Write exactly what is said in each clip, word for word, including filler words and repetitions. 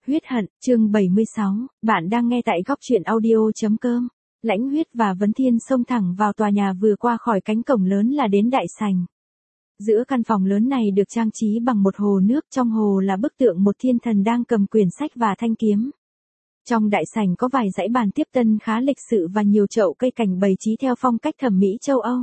Huyết hận, chương bảy mươi sáu, bạn đang nghe tại góc truyện audio.com. Lãnh Huyết và Vấn Thiên xông thẳng vào tòa nhà, vừa qua khỏi cánh cổng lớn là đến đại sảnh. Giữa căn phòng lớn này được trang trí bằng một hồ nước, trong hồ là bức tượng một thiên thần đang cầm quyển sách và thanh kiếm. Trong đại sảnh có vài dãy bàn tiếp tân khá lịch sự và nhiều chậu cây cảnh bày trí theo phong cách thẩm mỹ châu Âu.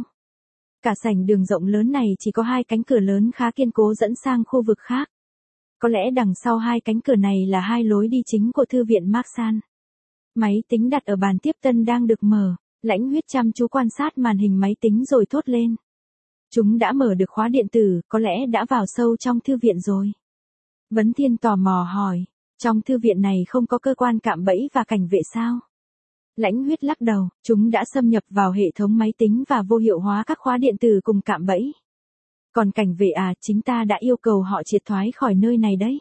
Cả sảnh đường rộng lớn này chỉ có hai cánh cửa lớn khá kiên cố dẫn sang khu vực khác. Có lẽ đằng sau hai cánh cửa này là hai lối đi chính của thư viện Marsan. Máy tính đặt ở bàn tiếp tân đang được mở, Lãnh Huyết chăm chú quan sát màn hình máy tính rồi thốt lên. Chúng đã mở được khóa điện tử, có lẽ đã vào sâu trong thư viện rồi. Vấn Thiên tò mò hỏi, trong thư viện này không có cơ quan cạm bẫy và cảnh vệ sao? Lãnh Huyết lắc đầu, chúng đã xâm nhập vào hệ thống máy tính và vô hiệu hóa các khóa điện tử cùng cạm bẫy. Còn cảnh vệ à, chính ta đã yêu cầu họ triệt thoái khỏi nơi này đấy.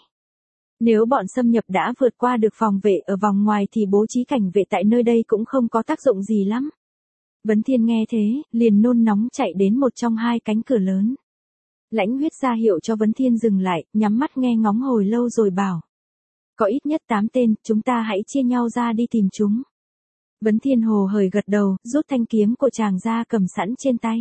Nếu bọn xâm nhập đã vượt qua được phòng vệ ở vòng ngoài thì bố trí cảnh vệ tại nơi đây cũng không có tác dụng gì lắm. Vấn Thiên nghe thế, liền nôn nóng chạy đến một trong hai cánh cửa lớn. Lãnh Huyết ra hiệu cho Vấn Thiên dừng lại, nhắm mắt nghe ngóng hồi lâu rồi bảo. Có ít nhất tám tên, chúng ta hãy chia nhau ra đi tìm chúng. Vấn Thiên hồ hởi gật đầu, rút thanh kiếm của chàng ra cầm sẵn trên tay.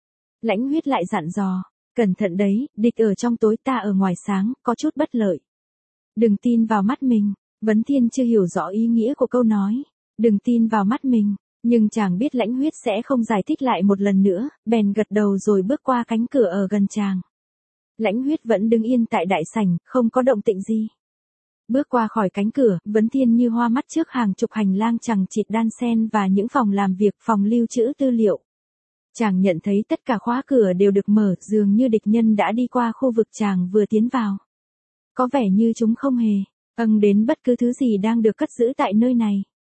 Lãnh Huyết lại dặn dò. Cẩn thận đấy, địch ở trong tối ta ở ngoài sáng, có chút bất lợi. Đừng tin vào mắt mình, Vấn Thiên chưa hiểu rõ ý nghĩa của câu nói. Đừng tin vào mắt mình, nhưng chàng biết Lãnh Huyết sẽ không giải thích lại một lần nữa, bèn gật đầu rồi bước qua cánh cửa ở gần chàng. Lãnh Huyết vẫn đứng yên tại đại sảnh, không có động tĩnh gì. Bước qua khỏi cánh cửa, Vấn Thiên như hoa mắt trước hàng chục hành lang chằng chịt đan xen và những phòng làm việc, phòng lưu trữ tư liệu. Chàng nhận thấy tất cả khóa cửa đều được mở, dường như địch nhân đã đi qua khu vực chàng vừa tiến vào. Có vẻ như chúng không hề âng đến bất cứ thứ gì đang được cất giữ tại nơi này.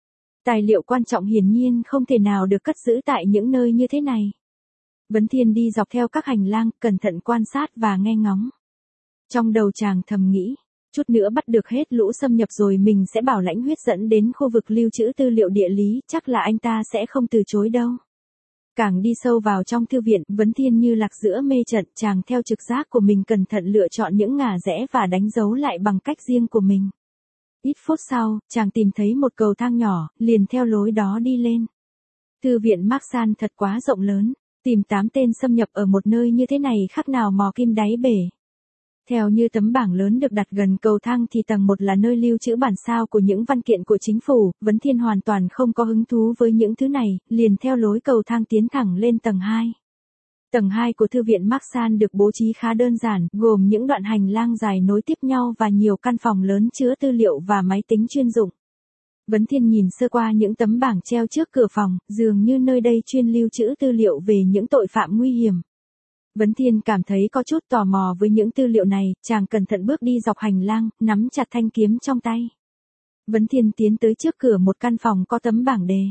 Tài liệu quan trọng hiển nhiên không thể nào được cất giữ tại những nơi như thế này. Vấn Thiên đi dọc theo các hành lang, cẩn thận quan sát và nghe ngóng. Trong đầu chàng thầm nghĩ, chút nữa bắt được hết lũ xâm nhập rồi mình sẽ bảo Lãnh Huyết dẫn đến khu vực lưu trữ tư liệu địa lý, chắc là anh ta sẽ không từ chối đâu. Càng đi sâu vào trong thư viện, Vấn Thiên như lạc giữa mê trận, chàng theo trực giác của mình cẩn thận lựa chọn những ngả rẽ và đánh dấu lại bằng cách riêng của mình. Ít phút sau, chàng tìm thấy một cầu thang nhỏ, liền theo lối đó đi lên. Thư viện Marsan thật quá rộng lớn, tìm tám tên xâm nhập ở một nơi như thế này khác nào mò kim đáy bể. Theo như tấm bảng lớn được đặt gần cầu thang thì tầng một là nơi lưu trữ bản sao của những văn kiện của chính phủ, Vấn Thiên hoàn toàn không có hứng thú với những thứ này, liền theo lối cầu thang tiến thẳng lên tầng hai. Tầng hai của thư viện Marsan được bố trí khá đơn giản, gồm những đoạn hành lang dài nối tiếp nhau và nhiều căn phòng lớn chứa tư liệu và máy tính chuyên dụng. Vấn Thiên nhìn sơ qua những tấm bảng treo trước cửa phòng, dường như nơi đây chuyên lưu trữ tư liệu về những tội phạm nguy hiểm. Vấn Thiên cảm thấy có chút tò mò với những tư liệu này, chàng cẩn thận bước đi dọc hành lang, nắm chặt thanh kiếm trong tay. Vấn Thiên tiến tới trước cửa một căn phòng có tấm bảng đề.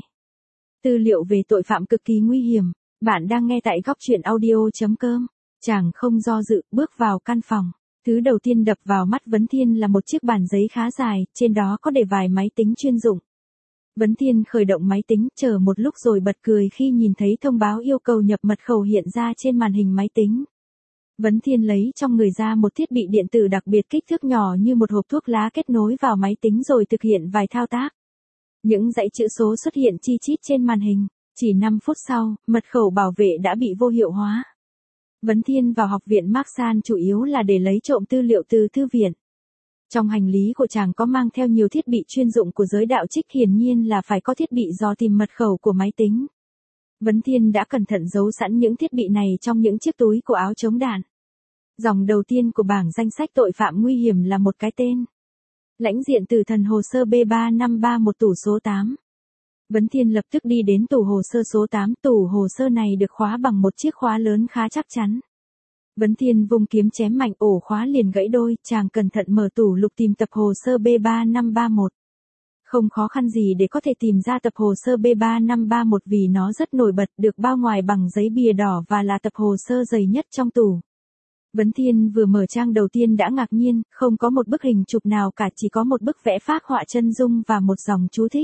Tư liệu về tội phạm cực kỳ nguy hiểm, bạn đang nghe tại góc truyện audio.com. Chàng không do dự, bước vào căn phòng. Thứ đầu tiên đập vào mắt Vấn Thiên là một chiếc bàn giấy khá dài, trên đó có để vài máy tính chuyên dụng. Vấn Thiên khởi động máy tính, chờ một lúc rồi bật cười khi nhìn thấy thông báo yêu cầu nhập mật khẩu hiện ra trên màn hình máy tính. Vấn Thiên lấy trong người ra một thiết bị điện tử đặc biệt kích thước nhỏ như một hộp thuốc lá kết nối vào máy tính rồi thực hiện vài thao tác. Những dãy chữ số xuất hiện chi chít trên màn hình. Chỉ năm phút sau, mật khẩu bảo vệ đã bị vô hiệu hóa. Vấn Thiên vào học viện Marsan chủ yếu là để lấy trộm tư liệu từ thư viện. Trong hành lý của chàng có mang theo nhiều thiết bị chuyên dụng của giới đạo trích, hiển nhiên là phải có thiết bị dò tìm mật khẩu của máy tính. Vấn Thiên đã cẩn thận giấu sẵn những thiết bị này trong những chiếc túi của áo chống đạn. Dòng đầu tiên của bảng danh sách tội phạm nguy hiểm là một cái tên. Lãnh diện tử thần hồ sơ B ba năm ba một tủ số tám. Vấn Thiên lập tức đi đến tủ hồ sơ số tám, tủ hồ sơ này được khóa bằng một chiếc khóa lớn khá chắc chắn. Vấn Thiên vung kiếm chém mạnh, ổ khóa liền gãy đôi, chàng cẩn thận mở tủ lục tìm tập hồ sơ B ba năm ba một. Không khó khăn gì để có thể tìm ra tập hồ sơ B ba năm ba một vì nó rất nổi bật, được bao ngoài bằng giấy bìa đỏ và là tập hồ sơ dày nhất trong tủ. Vấn Thiên vừa mở trang đầu tiên đã ngạc nhiên, không có một bức hình chụp nào cả, chỉ có một bức vẽ phác họa chân dung và một dòng chú thích.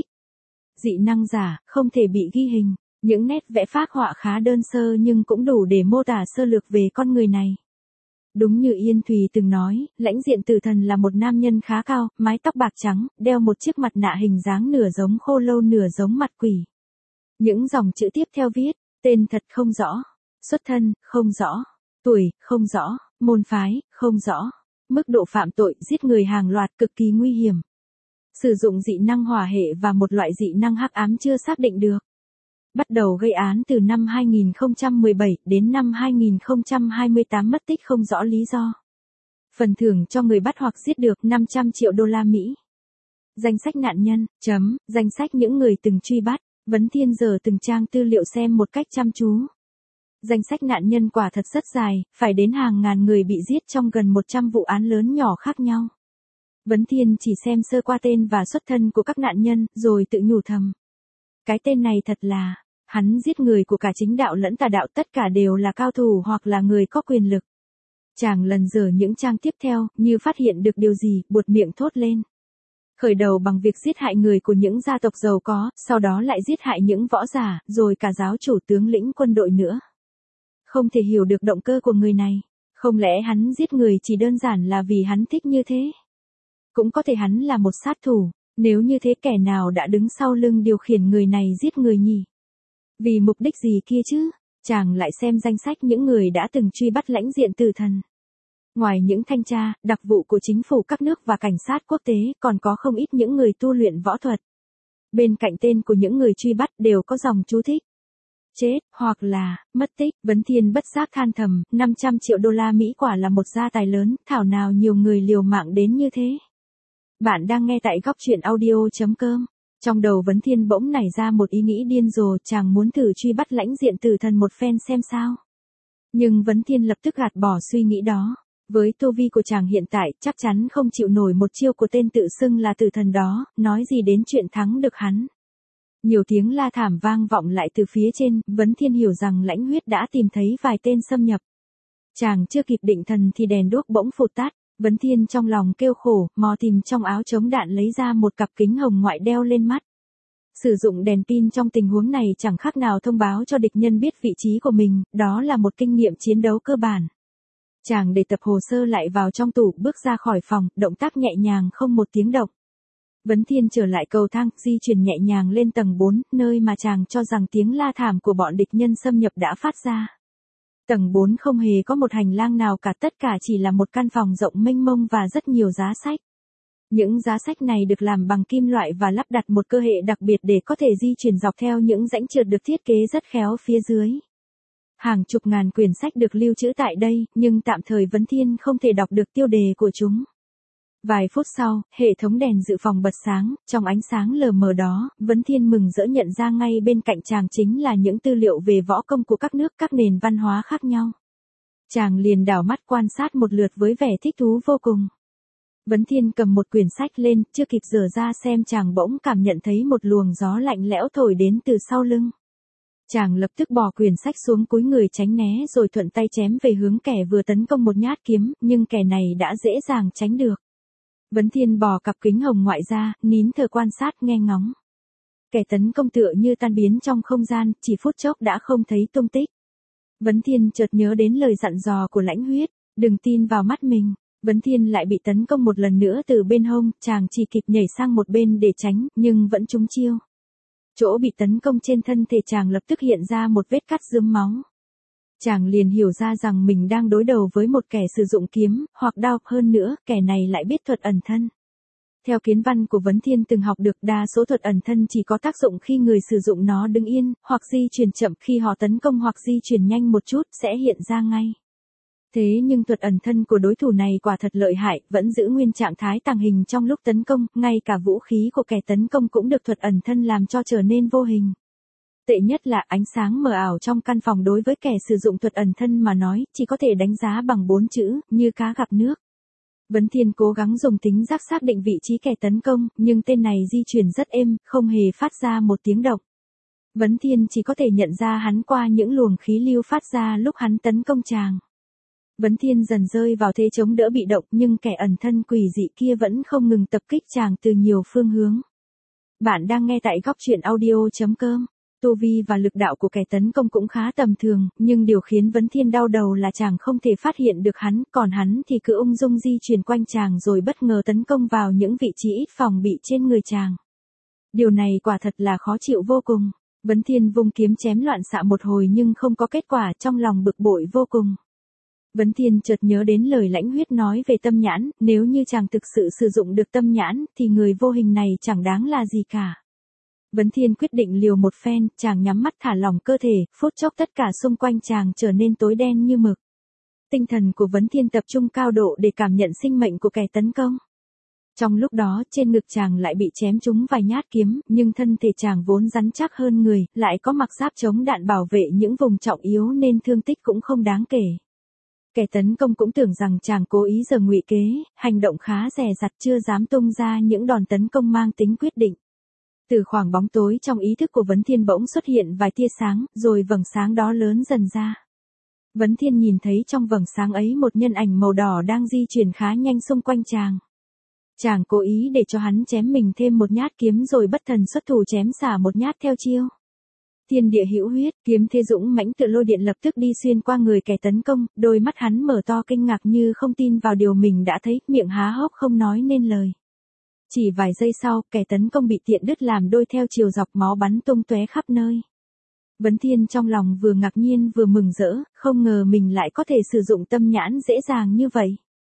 Dị năng giả, không thể bị ghi hình. Những nét vẽ phác họa khá đơn sơ nhưng cũng đủ để mô tả sơ lược về con người này. Đúng như Yên Thùy từng nói, lãnh diện tử thần là một nam nhân khá cao, mái tóc bạc trắng, đeo một chiếc mặt nạ hình dáng nửa giống khô lâu nửa giống mặt quỷ. Những dòng chữ tiếp theo viết, tên thật không rõ, xuất thân, không rõ, tuổi, không rõ, môn phái, không rõ, mức độ phạm tội, giết người hàng loạt cực kỳ nguy hiểm. Sử dụng dị năng hỏa hệ và một loại dị năng hắc ám chưa xác định được. Bắt đầu gây án từ năm hai nghìn không trăm mười bảy đến năm hai nghìn không trăm hai mươi tám mất tích không rõ lý do. Phần thưởng cho người bắt hoặc giết được năm trăm triệu đô la Mỹ. Danh sách nạn nhân, chấm, danh sách những người từng truy bắt, Vấn Thiên giờ từng trang tư liệu xem một cách chăm chú. Danh sách nạn nhân quả thật rất dài, phải đến hàng ngàn người bị giết trong gần một trăm vụ án lớn nhỏ khác nhau. Vấn Thiên chỉ xem sơ qua tên và xuất thân của các nạn nhân, rồi tự nhủ thầm. Cái tên này thật là, hắn giết người của cả chính đạo lẫn tà đạo, tất cả đều là cao thủ hoặc là người có quyền lực. Chàng lần dở những trang tiếp theo, như phát hiện được điều gì, buột miệng thốt lên. Khởi đầu bằng việc giết hại người của những gia tộc giàu có, sau đó lại giết hại những võ giả, rồi cả giáo chủ tướng lĩnh quân đội nữa. Không thể hiểu được động cơ của người này. Không lẽ hắn giết người chỉ đơn giản là vì hắn thích như thế? Cũng có thể hắn là một sát thủ, nếu như thế kẻ nào đã đứng sau lưng điều khiển người này giết người nhỉ? Vì mục đích gì kia chứ? Chàng lại xem danh sách những người đã từng truy bắt lãnh diện tử thần. Ngoài những thanh tra, đặc vụ của chính phủ các nước và cảnh sát quốc tế, còn có không ít những người tu luyện võ thuật. Bên cạnh tên của những người truy bắt đều có dòng chú thích. Chết, hoặc là, mất tích. Vấn Thiên bất giác than thầm, năm trăm triệu đô la Mỹ quả là một gia tài lớn, thảo nào nhiều người liều mạng đến như thế. Bạn đang nghe tại góc truyện audio chấm com. Trong đầu Vấn Thiên bỗng nảy ra một ý nghĩ điên rồ, chàng muốn thử truy bắt lãnh diện tử thần một phen xem sao. Nhưng Vấn Thiên lập tức gạt bỏ suy nghĩ đó. Với tu vi của chàng hiện tại, chắc chắn không chịu nổi một chiêu của tên tự xưng là tử thần đó, nói gì đến chuyện thắng được hắn. Nhiều tiếng la thảm vang vọng lại từ phía trên, Vấn Thiên hiểu rằng lãnh huyết đã tìm thấy vài tên xâm nhập. Chàng chưa kịp định thần thì đèn đuốc bỗng phụt tắt, Vấn Thiên trong lòng kêu khổ, mò tìm trong áo chống đạn lấy ra một cặp kính hồng ngoại đeo lên mắt. Sử dụng đèn pin trong tình huống này chẳng khác nào thông báo cho địch nhân biết vị trí của mình, đó là một kinh nghiệm chiến đấu cơ bản. Chàng để tập hồ sơ lại vào trong tủ, bước ra khỏi phòng, động tác nhẹ nhàng không một tiếng động. Vấn Thiên trở lại cầu thang, di chuyển nhẹ nhàng lên tầng bốn, nơi mà chàng cho rằng tiếng la thảm của bọn địch nhân xâm nhập đã phát ra. Tầng bốn không hề có một hành lang nào cả, tất cả chỉ là một căn phòng rộng mênh mông và rất nhiều giá sách. Những giá sách này được làm bằng kim loại và lắp đặt một cơ hệ đặc biệt để có thể di chuyển dọc theo những rãnh trượt được thiết kế rất khéo phía dưới. Hàng chục ngàn quyển sách được lưu trữ tại đây, nhưng tạm thời Vấn Thiên không thể đọc được tiêu đề của chúng. Vài phút sau, hệ thống đèn dự phòng bật sáng, trong ánh sáng lờ mờ đó, Vấn Thiên mừng rỡ nhận ra ngay bên cạnh chàng chính là những tư liệu về võ công của các nước, các nền văn hóa khác nhau. Chàng liền đảo mắt quan sát một lượt với vẻ thích thú vô cùng. Vấn Thiên cầm một quyển sách lên, chưa kịp dở ra xem chàng bỗng cảm nhận thấy một luồng gió lạnh lẽo thổi đến từ sau lưng. Chàng lập tức bỏ quyển sách xuống, cúi người tránh né rồi thuận tay chém về hướng kẻ vừa tấn công một nhát kiếm, nhưng kẻ này đã dễ dàng tránh được. Vấn Thiên bỏ cặp kính hồng ngoại ra, nín thở quan sát nghe ngóng. Kẻ tấn công tựa như tan biến trong không gian, chỉ phút chốc đã không thấy tung tích. Vấn Thiên chợt nhớ đến lời dặn dò của lãnh huyết, đừng tin vào mắt mình. Vấn Thiên lại bị tấn công một lần nữa từ bên hông, chàng chỉ kịp nhảy sang một bên để tránh, nhưng vẫn trúng chiêu. Chỗ bị tấn công trên thân thể chàng lập tức hiện ra một vết cắt rướm máu. Chàng liền hiểu ra rằng mình đang đối đầu với một kẻ sử dụng kiếm, hoặc đao, hơn nữa, kẻ này lại biết thuật ẩn thân. Theo kiến văn của Vấn Thiên từng học được, đa số thuật ẩn thân chỉ có tác dụng khi người sử dụng nó đứng yên, hoặc di chuyển chậm, khi họ tấn công hoặc di chuyển nhanh một chút, sẽ hiện ra ngay. Thế nhưng thuật ẩn thân của đối thủ này quả thật lợi hại, vẫn giữ nguyên trạng thái tàng hình trong lúc tấn công, ngay cả vũ khí của kẻ tấn công cũng được thuật ẩn thân làm cho trở nên vô hình. Tệ nhất là ánh sáng mờ ảo trong căn phòng đối với kẻ sử dụng thuật ẩn thân mà nói, chỉ có thể đánh giá bằng bốn chữ, như cá gặp nước. Vấn Thiên cố gắng dùng tính giác xác định vị trí kẻ tấn công, nhưng tên này di chuyển rất êm, không hề phát ra một tiếng động. Vấn Thiên chỉ có thể nhận ra hắn qua những luồng khí lưu phát ra lúc hắn tấn công chàng. Vấn Thiên dần rơi vào thế chống đỡ bị động, nhưng kẻ ẩn thân quỷ dị kia vẫn không ngừng tập kích chàng từ nhiều phương hướng. Bạn đang nghe tại góc truyện audio chấm com. Tu vi và lực đạo của kẻ tấn công cũng khá tầm thường, nhưng điều khiến Vấn Thiên đau đầu là chàng không thể phát hiện được hắn, còn hắn thì cứ ung dung di chuyển quanh chàng rồi bất ngờ tấn công vào những vị trí ít phòng bị trên người chàng. Điều này quả thật là khó chịu vô cùng. Vấn Thiên vung kiếm chém loạn xạ một hồi nhưng không có kết quả, trong lòng bực bội vô cùng. Vấn Thiên chợt nhớ đến lời Lãnh Huyết nói về tâm nhãn, nếu như chàng thực sự sử dụng được tâm nhãn, thì người vô hình này chẳng đáng là gì cả. Vấn Thiên quyết định liều một phen, chàng nhắm mắt thả lỏng cơ thể, phút chốc tất cả xung quanh chàng trở nên tối đen như mực. Tinh thần của Vấn Thiên tập trung cao độ để cảm nhận sinh mệnh của kẻ tấn công. Trong lúc đó, trên ngực chàng lại bị chém trúng vài nhát kiếm, nhưng thân thể chàng vốn rắn chắc hơn người, lại có mặc giáp chống đạn bảo vệ những vùng trọng yếu nên thương tích cũng không đáng kể. Kẻ tấn công cũng tưởng rằng chàng cố ý giở ngụy kế, hành động khá dè dặt, chưa dám tung ra những đòn tấn công mang tính quyết định. Từ khoảng bóng tối trong ý thức của Vấn Thiên bỗng xuất hiện vài tia sáng, rồi vầng sáng đó lớn dần ra. Vấn Thiên nhìn thấy trong vầng sáng ấy một nhân ảnh màu đỏ đang di chuyển khá nhanh xung quanh chàng. Chàng cố ý để cho hắn chém mình thêm một nhát kiếm rồi bất thần xuất thủ chém xả một nhát theo chiêu. Thiên địa hữu huyết, kiếm thế dũng mãnh tựa lôi điện lập tức đi xuyên qua người kẻ tấn công, đôi mắt hắn mở to kinh ngạc như không tin vào điều mình đã thấy, miệng há hốc không nói nên lời. Chỉ vài giây sau, kẻ tấn công bị tiện đứt làm đôi theo chiều dọc, máu bắn tung tóe khắp nơi. Vấn Thiên trong lòng vừa ngạc nhiên vừa mừng rỡ, không ngờ mình lại có thể sử dụng tâm nhãn dễ dàng như vậy.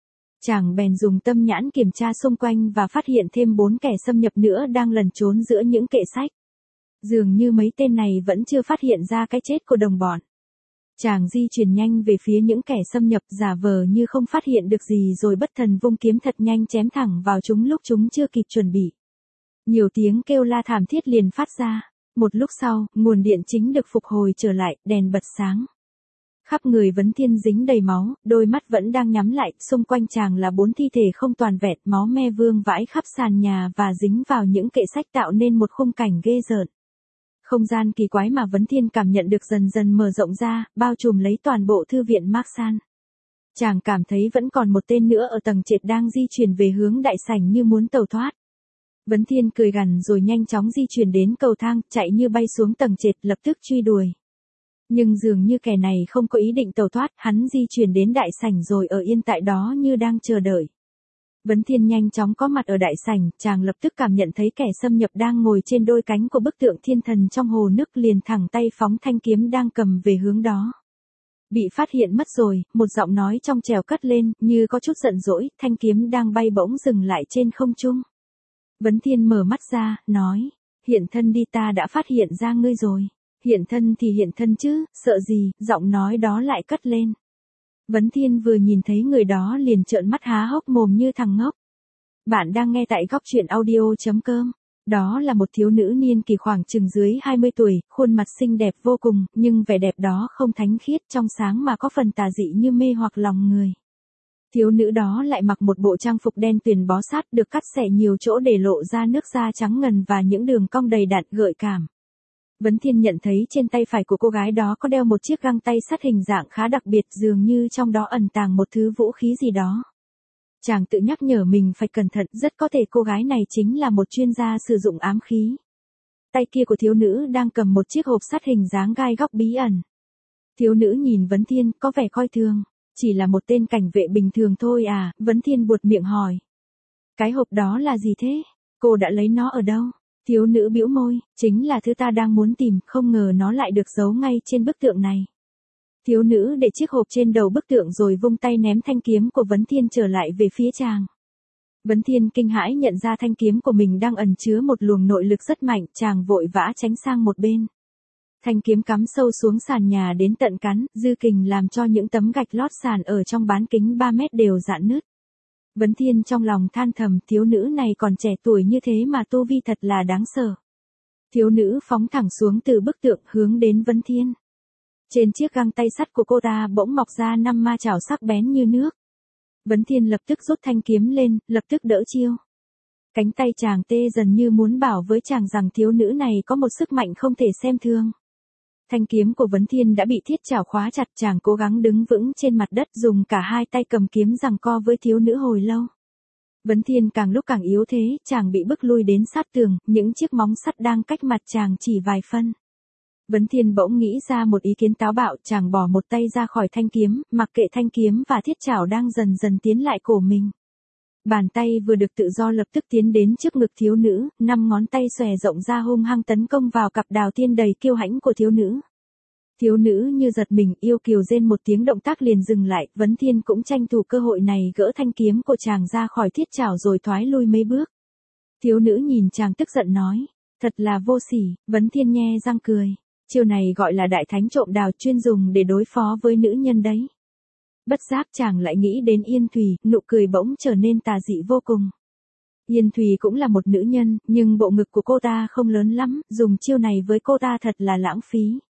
Chàng bèn dùng tâm nhãn kiểm tra xung quanh và phát hiện thêm bốn kẻ xâm nhập nữa đang lẩn trốn giữa những kệ sách. Dường như mấy tên này vẫn chưa phát hiện ra cái chết của đồng bọn. Chàng di chuyển nhanh về phía những kẻ xâm nhập, giả vờ như không phát hiện được gì rồi bất thần vung kiếm thật nhanh chém thẳng vào chúng lúc chúng chưa kịp chuẩn bị. Nhiều tiếng kêu la thảm thiết liền phát ra. Một lúc sau, nguồn điện chính được phục hồi trở lại, đèn bật sáng. Khắp người Vấn Thiên dính đầy máu, đôi mắt vẫn đang nhắm lại, xung quanh chàng là bốn thi thể không toàn vẹn, máu me vương vãi khắp sàn nhà và dính vào những kệ sách tạo nên một khung cảnh ghê rợn. Không gian kỳ quái mà Vấn Thiên cảm nhận được dần dần mở rộng ra, bao trùm lấy toàn bộ thư viện Marsan. Chàng cảm thấy vẫn còn một tên nữa ở tầng trệt đang di chuyển về hướng đại sảnh như muốn tẩu thoát. Vấn Thiên cười gằn rồi nhanh chóng di chuyển đến cầu thang, chạy như bay xuống tầng trệt, lập tức truy đuổi. Nhưng dường như kẻ này không có ý định tẩu thoát, hắn di chuyển đến đại sảnh rồi ở yên tại đó như đang chờ đợi. Vấn Thiên nhanh chóng có mặt ở đại sảnh, chàng lập tức cảm nhận thấy kẻ xâm nhập đang ngồi trên đôi cánh của bức tượng thiên thần trong hồ nước, liền thẳng tay phóng thanh kiếm đang cầm về hướng đó. Bị phát hiện mất rồi, một giọng nói trong trẻo cất lên, như có chút giận dỗi, thanh kiếm đang bay bỗng dừng lại trên không trung. Vấn Thiên mở mắt ra, nói, hiện thân đi, ta đã phát hiện ra ngươi rồi. Hiện thân thì hiện thân chứ, sợ gì, giọng nói đó lại cất lên. Vấn Thiên vừa nhìn thấy người đó liền trợn mắt há hốc mồm như thằng ngốc. Bạn đang nghe tại góc truyện audio chấm com. Đó là một thiếu nữ niên kỷ khoảng chừng dưới hai mươi tuổi, khuôn mặt xinh đẹp vô cùng, nhưng vẻ đẹp đó không thánh khiết, trong sáng mà có phần tà dị như mê hoặc lòng người. Thiếu nữ đó lại mặc một bộ trang phục đen tuyền bó sát, được cắt xẻ nhiều chỗ để lộ ra nước da trắng ngần và những đường cong đầy đặn gợi cảm. Vấn Thiên nhận thấy trên tay phải của cô gái đó có đeo một chiếc găng tay sắt hình dạng khá đặc biệt, dường như trong đó ẩn tàng một thứ vũ khí gì đó. Chàng tự nhắc nhở mình phải cẩn thận, rất có thể cô gái này chính là một chuyên gia sử dụng ám khí. Tay kia của thiếu nữ đang cầm một chiếc hộp sắt hình dáng gai góc bí ẩn. Thiếu nữ nhìn Vấn Thiên, có vẻ coi thường. Chỉ là một tên cảnh vệ bình thường thôi à, Vấn Thiên buột miệng hỏi. Cái hộp đó là gì thế? Cô đã lấy nó ở đâu? Thiếu nữ bĩu môi, chính là thứ ta đang muốn tìm, không ngờ nó lại được giấu ngay trên bức tượng này. Thiếu nữ để chiếc hộp trên đầu bức tượng rồi vung tay ném thanh kiếm của Vấn Thiên trở lại về phía chàng. Vấn Thiên kinh hãi nhận ra thanh kiếm của mình đang ẩn chứa một luồng nội lực rất mạnh, chàng vội vã tránh sang một bên. Thanh kiếm cắm sâu xuống sàn nhà đến tận cắn, dư kình làm cho những tấm gạch lót sàn ở trong bán kính ba mét đều rạn nứt. Vấn Thiên trong lòng than thầm, thiếu nữ này còn trẻ tuổi như thế mà tu vi thật là đáng sợ. Thiếu nữ phóng thẳng xuống từ bức tượng hướng đến Vấn Thiên. Trên chiếc găng tay sắt của cô ta bỗng mọc ra năm ma chảo sắc bén như nước. Vấn Thiên lập tức rút thanh kiếm lên, lập tức đỡ chiêu. Cánh tay chàng tê dần như muốn bảo với chàng rằng thiếu nữ này có một sức mạnh không thể xem thường. Thanh kiếm của Vấn Thiên đã bị thiết chảo khóa chặt, chàng cố gắng đứng vững trên mặt đất, dùng cả hai tay cầm kiếm giằng co với thiếu nữ hồi lâu. Vấn Thiên càng lúc càng yếu thế, chàng bị bức lui đến sát tường, những chiếc móng sắt đang cách mặt chàng chỉ vài phân. Vấn Thiên bỗng nghĩ ra một ý kiến táo bạo, chàng bỏ một tay ra khỏi thanh kiếm, mặc kệ thanh kiếm và thiết trảo đang dần dần tiến lại cổ mình. Bàn tay vừa được tự do lập tức tiến đến trước ngực thiếu nữ, năm ngón tay xòe rộng ra hung hăng tấn công vào cặp đào tiên đầy kiêu hãnh của thiếu nữ. Thiếu nữ như giật mình, yêu kiều rên một tiếng, động tác liền dừng lại, Vấn Thiên cũng tranh thủ cơ hội này gỡ thanh kiếm của chàng ra khỏi thiết trảo rồi thoái lui mấy bước. Thiếu nữ nhìn chàng tức giận nói, thật là vô sỉ. Vấn Thiên nhe răng cười, chiêu này gọi là đại thánh trộm đào, chuyên dùng để đối phó với nữ nhân đấy. Bất giác chàng lại nghĩ đến Yên Thùy, nụ cười bỗng trở nên tà dị vô cùng. Yên Thùy cũng là một nữ nhân, nhưng bộ ngực của cô ta không lớn lắm, dùng chiêu này với cô ta thật là lãng phí.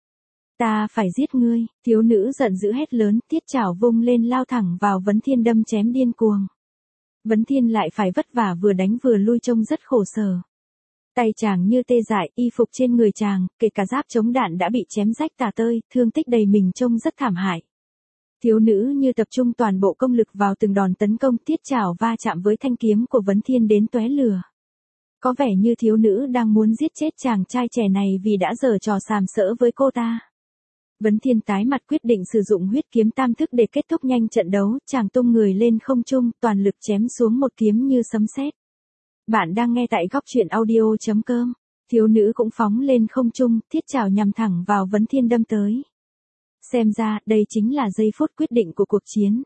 Ta phải giết ngươi, thiếu nữ giận dữ hét lớn, thiết trảo vung lên lao thẳng vào Vấn Thiên đâm chém điên cuồng. Vấn Thiên lại phải vất vả vừa đánh vừa lui trông rất khổ sở. Tay chàng như tê dại, y phục trên người chàng, kể cả giáp chống đạn đã bị chém rách tả tơi, thương tích đầy mình trông rất thảm hại. Thiếu nữ như tập trung toàn bộ công lực vào từng đòn tấn công, thiết trảo va chạm với thanh kiếm của Vấn Thiên đến tóe lửa. Có vẻ như thiếu nữ đang muốn giết chết chàng trai trẻ này vì đã giở trò sàm sỡ với cô ta. Vấn Thiên tái mặt quyết định sử dụng huyết kiếm tam thức để kết thúc nhanh trận đấu, chàng tung người lên không trung, toàn lực chém xuống một kiếm như sấm sét. Bạn đang nghe tại góc truyện audio chấm com. Thiếu nữ cũng phóng lên không trung, thiết trảo nhằm thẳng vào Vấn Thiên đâm tới. Xem ra, đây chính là giây phút quyết định của cuộc chiến.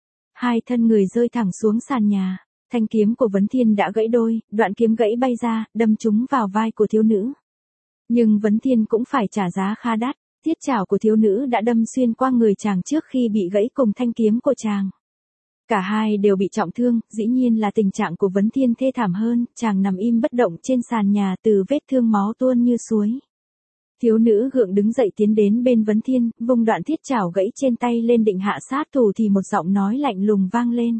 Hai thân người rơi thẳng xuống sàn nhà, thanh kiếm của Vấn Thiên đã gãy đôi, đoạn kiếm gãy bay ra, đâm trúng vào vai của thiếu nữ. Nhưng Vấn Thiên cũng phải trả giá khá đắt, thiết trảo của thiếu nữ đã đâm xuyên qua người chàng trước khi bị gãy cùng thanh kiếm của chàng. Cả hai đều bị trọng thương, dĩ nhiên là tình trạng của Vấn Thiên thê thảm hơn, chàng nằm im bất động trên sàn nhà, từ vết thương máu tuôn như suối. Thiếu nữ gượng đứng dậy tiến đến bên Vấn Thiên, vung đoạn thiết trảo gãy trên tay lên định hạ sát thủ thì một giọng nói lạnh lùng vang lên.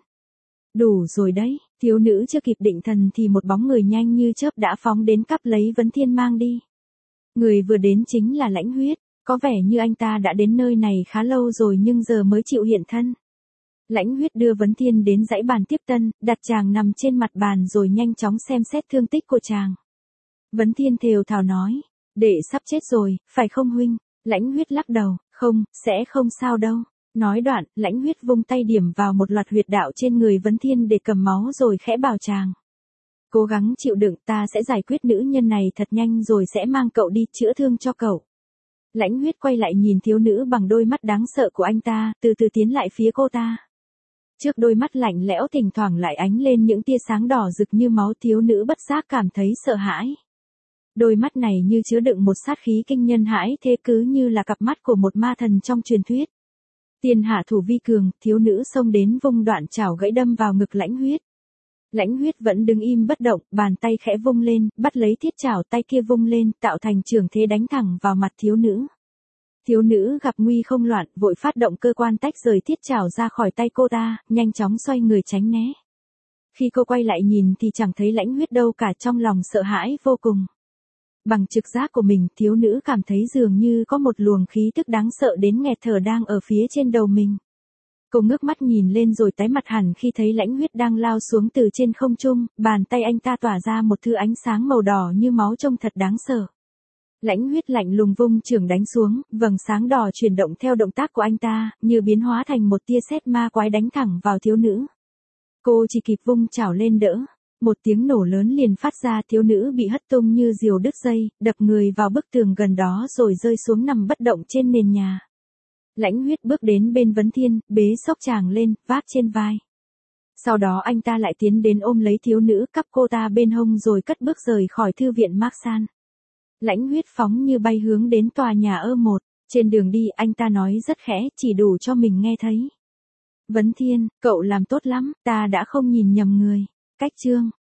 Đủ rồi đấy, thiếu nữ chưa kịp định thần thì một bóng người nhanh như chớp đã phóng đến cắp lấy Vấn Thiên mang đi. Người vừa đến chính là Lãnh Huyết, có vẻ như anh ta đã đến nơi này khá lâu rồi nhưng giờ mới chịu hiện thân. Lãnh Huyết đưa Vấn Thiên đến dãy bàn tiếp tân, đặt chàng nằm trên mặt bàn rồi nhanh chóng xem xét thương tích của chàng. Vấn Thiên thều thào nói, đệ sắp chết rồi, phải không huynh? Lãnh Huyết lắc đầu, không, sẽ không sao đâu. Nói đoạn, Lãnh Huyết vung tay điểm vào một loạt huyệt đạo trên người Vấn Thiên để cầm máu rồi khẽ bảo chàng. Cố gắng chịu đựng, ta sẽ giải quyết nữ nhân này thật nhanh rồi sẽ mang cậu đi chữa thương cho cậu. Lãnh Huyết quay lại nhìn thiếu nữ bằng đôi mắt đáng sợ của anh ta, từ từ tiến lại phía cô ta. Trước đôi mắt lạnh lẽo thỉnh thoảng lại ánh lên những tia sáng đỏ rực như máu, thiếu nữ bất giác cảm thấy sợ hãi. Đôi mắt này như chứa đựng một sát khí kinh nhân hãi thế, cứ như là cặp mắt của một ma thần trong truyền thuyết. Tiên hạ thủ vi cường, thiếu nữ xông đến vung đoạn chảo gãy đâm vào ngực Lãnh Huyết. Lãnh Huyết vẫn đứng im bất động, bàn tay khẽ vung lên, bắt lấy thiết chảo, tay kia vung lên, tạo thành trường thế đánh thẳng vào mặt thiếu nữ. Thiếu nữ gặp nguy không loạn, vội phát động cơ quan tách rời thiết chảo ra khỏi tay cô ta, nhanh chóng xoay người tránh né. Khi cô quay lại nhìn thì chẳng thấy Lãnh Huyết đâu cả, trong lòng sợ hãi vô cùng. Bằng trực giác của mình, thiếu nữ cảm thấy dường như có một luồng khí tức đáng sợ đến nghẹt thở đang ở phía trên đầu mình. Cô ngước mắt nhìn lên rồi tái mặt hẳn khi thấy Lãnh Huyết đang lao xuống từ trên không trung, bàn tay anh ta tỏa ra một thứ ánh sáng màu đỏ như máu trông thật đáng sợ. Lãnh Huyết lạnh lùng vung chưởng đánh xuống, vầng sáng đỏ chuyển động theo động tác của anh ta, như biến hóa thành một tia sét ma quái đánh thẳng vào thiếu nữ. Cô chỉ kịp vung chảo lên đỡ. Một tiếng nổ lớn liền phát ra, thiếu nữ bị hất tung như diều đứt dây, đập người vào bức tường gần đó rồi rơi xuống nằm bất động trên nền nhà. Lãnh Huyết bước đến bên Vấn Thiên, bế xốc chàng lên, vác trên vai. Sau đó anh ta lại tiến đến ôm lấy thiếu nữ, cắp cô ta bên hông rồi cất bước rời khỏi thư viện Marsan. Lãnh Huyết phóng như bay hướng đến tòa nhà ơ một, trên đường đi anh ta nói rất khẽ, chỉ đủ cho mình nghe thấy. Vấn Thiên, cậu làm tốt lắm, ta đã không nhìn nhầm người. Cách chương